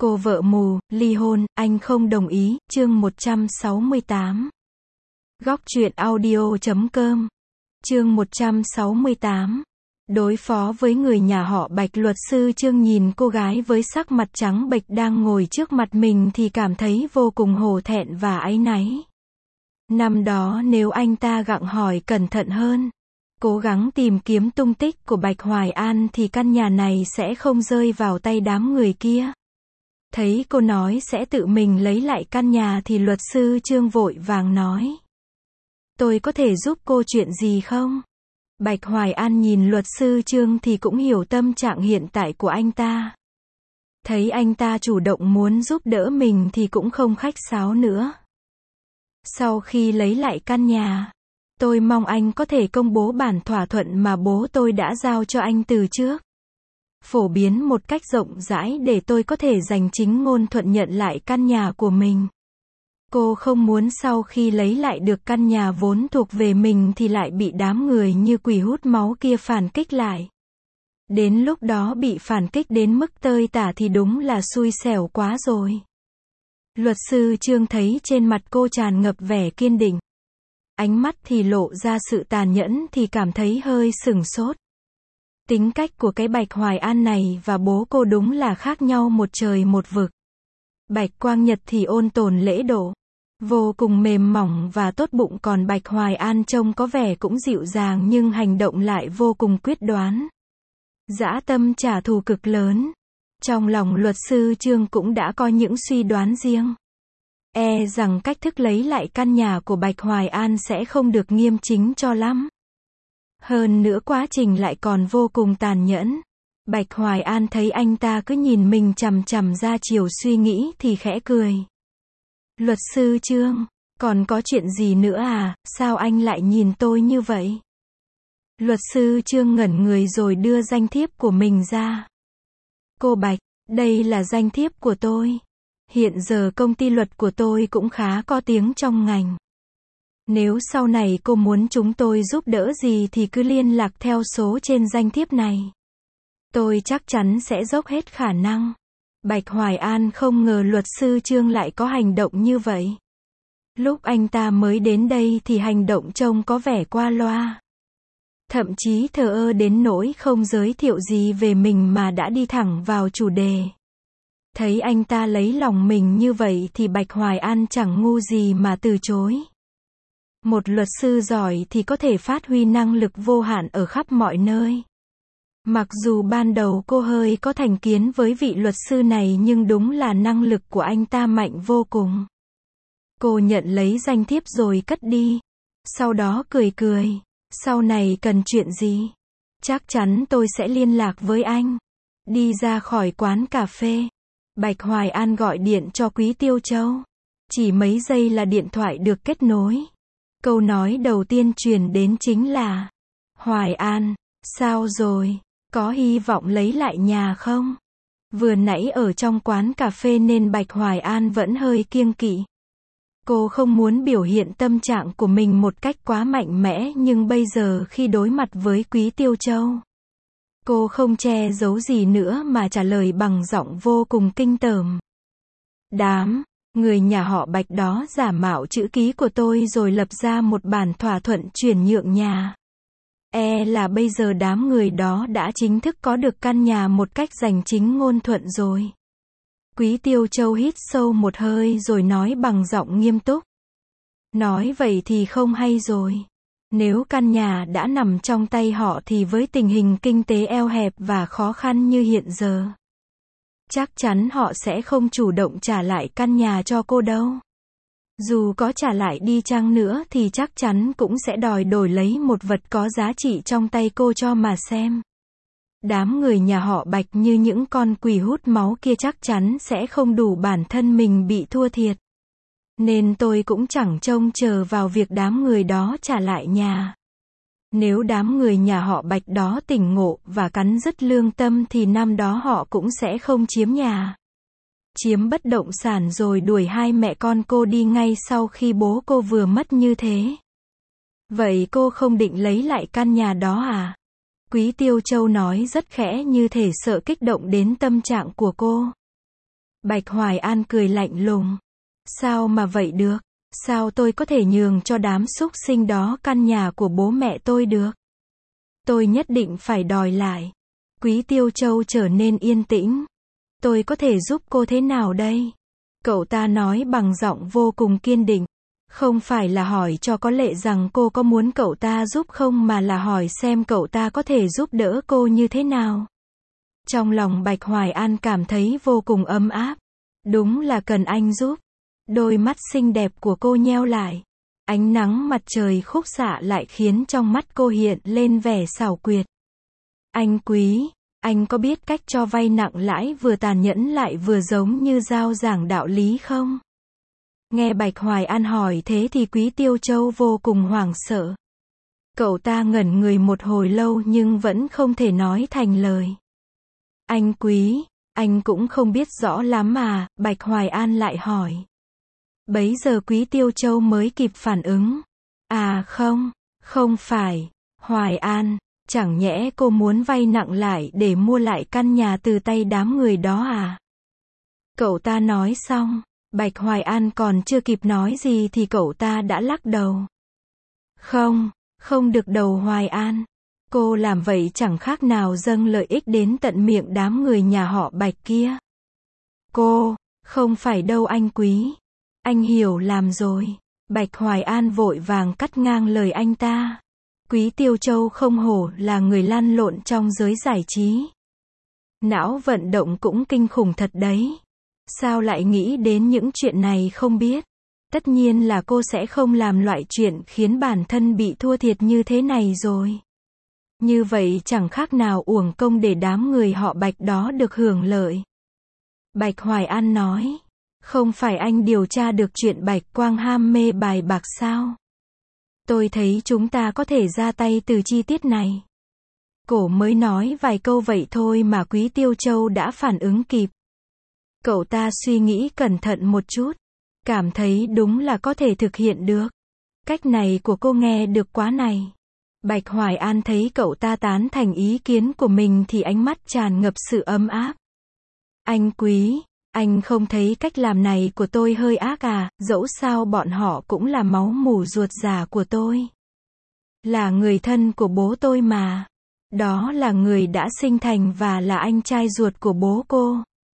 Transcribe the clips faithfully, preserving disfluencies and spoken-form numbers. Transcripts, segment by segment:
Cô vợ mù, ly hôn, anh không đồng ý, chương một trăm sáu mươi tám. Góc truyện audio chấm com. Chương một trăm sáu mươi tám. Đối phó với người nhà họ Bạch, luật sư Trương nhìn cô gái với sắc mặt trắng bệch đang ngồi trước mặt mình thì cảm thấy vô cùng hổ thẹn và áy náy. Năm đó nếu anh ta gặng hỏi cẩn thận hơn, cố gắng tìm kiếm tung tích của Bạch Hoài An thì căn nhà này sẽ không rơi vào tay đám người kia. Thấy cô nói sẽ tự mình lấy lại căn nhà thì luật sư Trương vội vàng nói: Tôi có thể giúp cô chuyện gì không? Bạch Hoài An nhìn luật sư Trương thì cũng hiểu tâm trạng hiện tại của anh ta. Thấy anh ta chủ động muốn giúp đỡ mình thì cũng không khách sáo nữa. Sau khi lấy lại căn nhà, tôi mong anh có thể công bố bản thỏa thuận mà bố tôi đã giao cho anh từ trước. Phổ biến một cách rộng rãi để tôi có thể giành chính ngôn thuận nhận lại căn nhà của mình. Cô không muốn sau khi lấy lại được căn nhà vốn thuộc về mình thì lại bị đám người như quỷ hút máu kia phản kích lại. Đến lúc đó bị phản kích đến mức tơi tả thì đúng là xui xẻo quá rồi. Luật sư Trương thấy trên mặt cô tràn ngập vẻ kiên định, ánh mắt thì lộ ra sự tàn nhẫn thì cảm thấy hơi sửng sốt. Tính cách của cái Bạch Hoài An này và bố cô đúng là khác nhau một trời một vực. Bạch Quang Nhật thì ôn tồn lễ độ, vô cùng mềm mỏng và tốt bụng, còn Bạch Hoài An trông có vẻ cũng dịu dàng nhưng hành động lại vô cùng quyết đoán. Dã tâm trả thù cực lớn. Trong lòng luật sư Trương cũng đã có những suy đoán riêng. E rằng cách thức lấy lại căn nhà của Bạch Hoài An sẽ không được nghiêm chính cho lắm. Hơn nữa quá trình lại còn vô cùng tàn nhẫn. Bạch Hoài An thấy anh ta cứ nhìn mình chằm chằm ra chiều suy nghĩ thì khẽ cười. Luật sư Trương, còn có chuyện gì nữa à, sao anh lại nhìn tôi như vậy? Luật sư Trương ngẩn người rồi đưa danh thiếp của mình ra. Cô Bạch, đây là danh thiếp của tôi. Hiện giờ công ty luật của tôi cũng khá có tiếng trong ngành. Nếu sau này cô muốn chúng tôi giúp đỡ gì thì cứ liên lạc theo số trên danh thiếp này. Tôi chắc chắn sẽ dốc hết khả năng. Bạch Hoài An không ngờ luật sư Trương lại có hành động như vậy. Lúc anh ta mới đến đây thì hành động trông có vẻ qua loa. Thậm chí thờ ơ đến nỗi không giới thiệu gì về mình mà đã đi thẳng vào chủ đề. Thấy anh ta lấy lòng mình như vậy thì Bạch Hoài An chẳng ngu gì mà từ chối. Một luật sư giỏi thì có thể phát huy năng lực vô hạn ở khắp mọi nơi. Mặc dù ban đầu cô hơi có thành kiến với vị luật sư này nhưng đúng là năng lực của anh ta mạnh vô cùng. Cô nhận lấy danh thiếp rồi cất đi. Sau đó cười cười. Sau này cần chuyện gì? Chắc chắn tôi sẽ liên lạc với anh. Đi ra khỏi quán cà phê, Bạch Hoài An gọi điện cho Quý Tiêu Châu. Chỉ mấy giây là điện thoại được kết nối. Câu nói đầu tiên truyền đến chính là: Hoài An, sao rồi? Có hy vọng lấy lại nhà không? Vừa nãy ở trong quán cà phê nên Bạch Hoài An vẫn hơi kiêng kỵ. Cô không muốn biểu hiện tâm trạng của mình một cách quá mạnh mẽ nhưng bây giờ khi đối mặt với Quý Tiêu Châu, cô không che giấu gì nữa mà trả lời bằng giọng vô cùng kinh tởm. Đám người nhà họ Bạch đó giả mạo chữ ký của tôi rồi lập ra một bản thỏa thuận chuyển nhượng nhà. E là bây giờ đám người đó đã chính thức có được căn nhà một cách giành chính ngôn thuận rồi. Quý Tiêu Châu hít sâu một hơi rồi nói bằng giọng nghiêm túc. Nói vậy thì không hay rồi. Nếu căn nhà đã nằm trong tay họ thì với tình hình kinh tế eo hẹp và khó khăn như hiện giờ, chắc chắn họ sẽ không chủ động trả lại căn nhà cho cô đâu. Dù có trả lại đi chăng nữa thì chắc chắn cũng sẽ đòi đổi lấy một vật có giá trị trong tay cô cho mà xem. Đám người nhà họ Bạch như những con quỷ hút máu kia chắc chắn sẽ không đủ bản thân mình bị thua thiệt. Nên tôi cũng chẳng trông chờ vào việc đám người đó trả lại nhà. Nếu đám người nhà họ Bạch đó tỉnh ngộ và cắn rứt lương tâm thì năm đó họ cũng sẽ không chiếm nhà, chiếm bất động sản rồi đuổi hai mẹ con cô đi ngay sau khi bố cô vừa mất như thế. Vậy cô không định lấy lại căn nhà đó à? Quý Tiêu Châu nói rất khẽ như thể sợ kích động đến tâm trạng của cô. Bạch Hoài An cười lạnh lùng. Sao mà vậy được? Sao tôi có thể nhường cho đám súc sinh đó căn nhà của bố mẹ tôi được? Tôi nhất định phải đòi lại. Quý Tiêu Châu trở nên yên tĩnh. Tôi có thể giúp cô thế nào đây? Cậu ta nói bằng giọng vô cùng kiên định. Không phải là hỏi cho có lệ rằng cô có muốn cậu ta giúp không mà là hỏi xem cậu ta có thể giúp đỡ cô như thế nào. Trong lòng Bạch Hoài An cảm thấy vô cùng ấm áp. Đúng là cần anh giúp. Đôi mắt xinh đẹp của cô nheo lại. Ánh nắng mặt trời khúc xạ lại khiến trong mắt cô hiện lên vẻ xảo quyệt. Anh Quý, anh có biết cách cho vay nặng lãi vừa tàn nhẫn lại vừa giống như giao giảng đạo lý không? Nghe Bạch Hoài An hỏi thế thì Quý Tiêu Châu vô cùng hoảng sợ. Cậu ta ngẩn người một hồi lâu nhưng vẫn không thể nói thành lời. Anh Quý, anh cũng không biết rõ lắm mà, Bạch Hoài An lại hỏi. Bấy giờ Quý Tiêu Châu mới kịp phản ứng. À không, không phải, Hoài An, chẳng nhẽ cô muốn vay nặng lại để mua lại căn nhà từ tay đám người đó à? Cậu ta nói xong, Bạch Hoài An còn chưa kịp nói gì thì cậu ta đã lắc đầu. Không, không được đâu Hoài An. Cô làm vậy chẳng khác nào dâng lợi ích đến tận miệng đám người nhà họ Bạch kia. Cô, không phải đâu anh Quý. Anh hiểu làm rồi. Bạch Hoài An vội vàng cắt ngang lời anh ta. Quý Tiêu Châu không hổ là người lăn lộn trong giới giải trí. Não vận động cũng kinh khủng thật đấy. Sao lại nghĩ đến những chuyện này không biết? Tất nhiên là cô sẽ không làm loại chuyện khiến bản thân bị thua thiệt như thế này rồi. Như vậy chẳng khác nào uổng công để đám người họ Bạch đó được hưởng lợi. Bạch Hoài An nói. Không phải anh điều tra được chuyện Bạch Quang ham mê bài bạc sao? Tôi thấy chúng ta có thể ra tay từ chi tiết này. Cổ mới nói vài câu vậy thôi mà Quý Tiêu Châu đã phản ứng kịp. Cậu ta suy nghĩ cẩn thận một chút. Cảm thấy đúng là có thể thực hiện được. Cách này của cô nghe được quá này. Bạch Hoài An thấy cậu ta tán thành ý kiến của mình thì ánh mắt tràn ngập sự ấm áp. Anh Quý, anh không thấy cách làm này của tôi hơi ác à, dẫu sao bọn họ cũng là máu mủ ruột già của tôi. Là người thân của bố tôi mà. Đó là người đã sinh thành và là anh trai ruột của bố cô.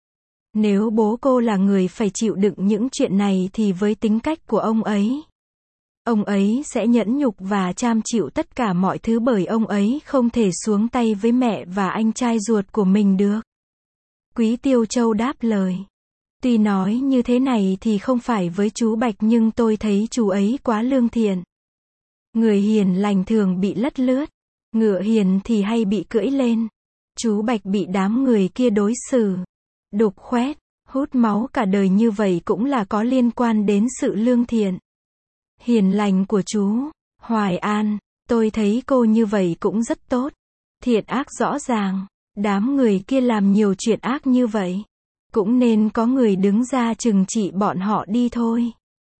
Nếu bố cô là người phải chịu đựng những chuyện này thì với tính cách của ông ấy, ông ấy sẽ nhẫn nhục và cam chịu tất cả mọi thứ bởi ông ấy không thể xuống tay với mẹ và anh trai ruột của mình được. Quý Tiêu Châu đáp lời. Tuy nói như thế này thì không phải với chú Bạch nhưng tôi thấy chú ấy quá lương thiện. Người hiền lành thường bị lất lướt. Ngựa hiền thì hay bị cưỡi lên. Chú Bạch bị đám người kia đối xử đục khoét, hút máu cả đời như vậy cũng là có liên quan đến sự lương thiện, hiền lành của chú. Hoài An, tôi thấy cô như vậy cũng rất tốt. Thiện ác rõ ràng. Đám người kia làm nhiều chuyện ác như vậy. Cũng nên có người đứng ra trừng trị bọn họ đi thôi.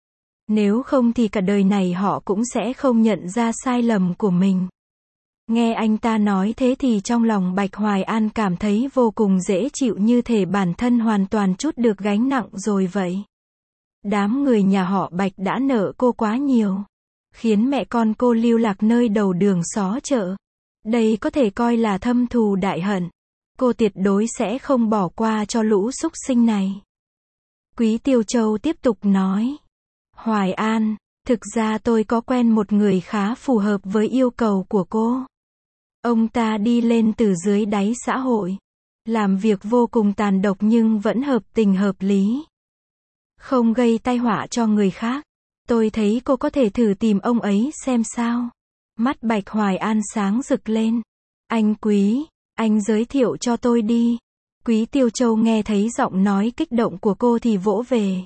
Nếu không thì cả đời này họ cũng sẽ không nhận ra sai lầm của mình. Nghe anh ta nói thế thì trong lòng Bạch Hoài An cảm thấy vô cùng dễ chịu như thể bản thân hoàn toàn trút được gánh nặng rồi vậy. Đám người nhà họ Bạch đã nợ cô quá nhiều. Khiến mẹ con cô lưu lạc nơi đầu đường xó chợ. Đây có thể coi là thâm thù đại hận. Cô tuyệt đối sẽ không bỏ qua cho lũ súc sinh này. Quý Tiêu Châu tiếp tục nói. Hoài An, thực ra tôi có quen một người khá phù hợp với yêu cầu của cô. Ông ta đi lên từ dưới đáy xã hội. Làm việc vô cùng tàn độc nhưng vẫn hợp tình hợp lý. Không gây tai họa cho người khác. Tôi thấy cô có thể thử tìm ông ấy xem sao. Mắt Bạch Hoài An sáng rực lên. Anh Quý, anh giới thiệu cho tôi đi. Quý Tiêu Châu nghe thấy giọng nói kích động của cô thì vỗ về.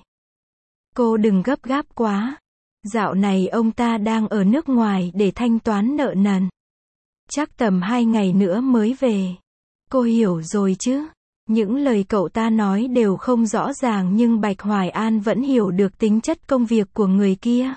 Cô đừng gấp gáp quá. Dạo này ông ta đang ở nước ngoài để thanh toán nợ nần. Chắc tầm hai ngày nữa mới về. Cô hiểu rồi chứ? Những lời cậu ta nói đều không rõ ràng nhưng Bạch Hoài An vẫn hiểu được tính chất công việc của người kia.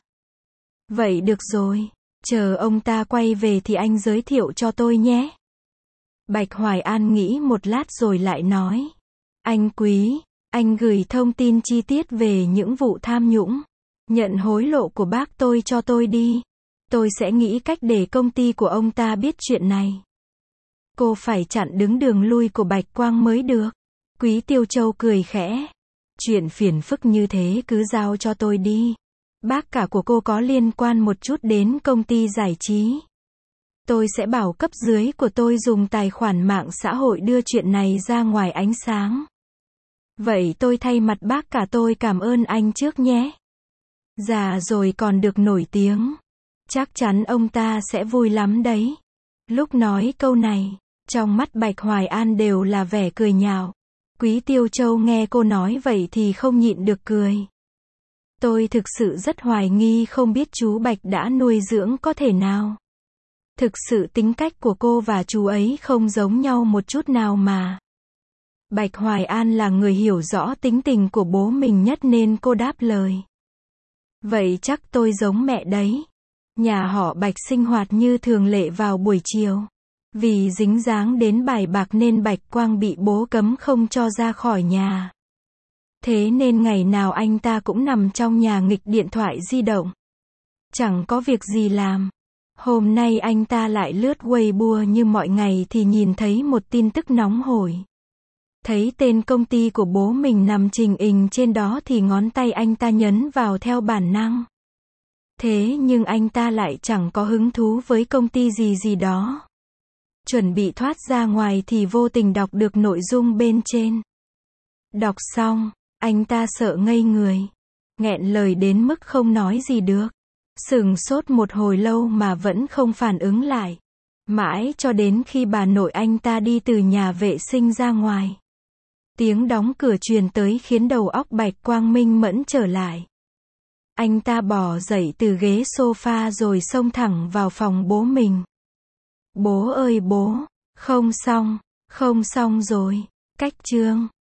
Vậy được rồi. Chờ ông ta quay về thì anh giới thiệu cho tôi nhé. Bạch Hoài An nghĩ một lát rồi lại nói. Anh Quý, Anh gửi thông tin chi tiết về những vụ tham nhũng, nhận hối lộ của bác tôi cho tôi đi. Tôi sẽ nghĩ cách để công ty của ông ta biết chuyện này. Cô phải chặn đứng đường lui của Bạch Quang mới được. Quý Tiêu Châu cười khẽ. Chuyện phiền phức như thế cứ giao cho tôi đi. Bác cả của cô có liên quan một chút đến công ty giải trí. Tôi sẽ bảo cấp dưới của tôi dùng tài khoản mạng xã hội đưa chuyện này ra ngoài ánh sáng. Vậy tôi thay mặt bác cả tôi cảm ơn anh trước nhé. Già rồi còn được nổi tiếng. Chắc chắn ông ta sẽ vui lắm đấy. Lúc nói câu này, trong mắt Bạch Hoài An đều là vẻ cười nhạo. Quý Tiêu Châu nghe cô nói vậy thì không nhịn được cười. Tôi thực sự rất hoài nghi không biết chú Bạch đã nuôi dưỡng có thể nào. Thực sự tính cách của cô và chú ấy không giống nhau một chút nào mà. Bạch Hoài An là người hiểu rõ tính tình của bố mình nhất nên cô đáp lời. Vậy chắc tôi giống mẹ đấy. Nhà họ Bạch sinh hoạt như thường lệ vào buổi chiều. Vì dính dáng đến bài bạc nên Bạch Quang bị bố cấm không cho ra khỏi nhà. Thế nên ngày nào anh ta cũng nằm trong nhà nghịch điện thoại di động. Chẳng có việc gì làm. Hôm nay anh ta lại lướt Weibo như mọi ngày thì nhìn thấy một tin tức nóng hổi. Thấy tên công ty của bố mình nằm trình hình trên đó thì ngón tay anh ta nhấn vào theo bản năng. Thế nhưng anh ta lại chẳng có hứng thú với công ty gì gì đó. Chuẩn bị thoát ra ngoài thì vô tình đọc được nội dung bên trên. Đọc xong, anh ta sợ ngây người. Nghẹn lời đến mức không nói gì được. Sửng sốt một hồi lâu mà vẫn không phản ứng lại. Mãi cho đến khi bà nội anh ta đi từ nhà vệ sinh ra ngoài. Tiếng đóng cửa truyền tới khiến đầu óc Bạch Quang minh mẫn trở lại. Anh ta bò dậy từ ghế sofa rồi xông thẳng vào phòng bố mình. Bố ơi bố, không xong, không xong rồi, cách chương.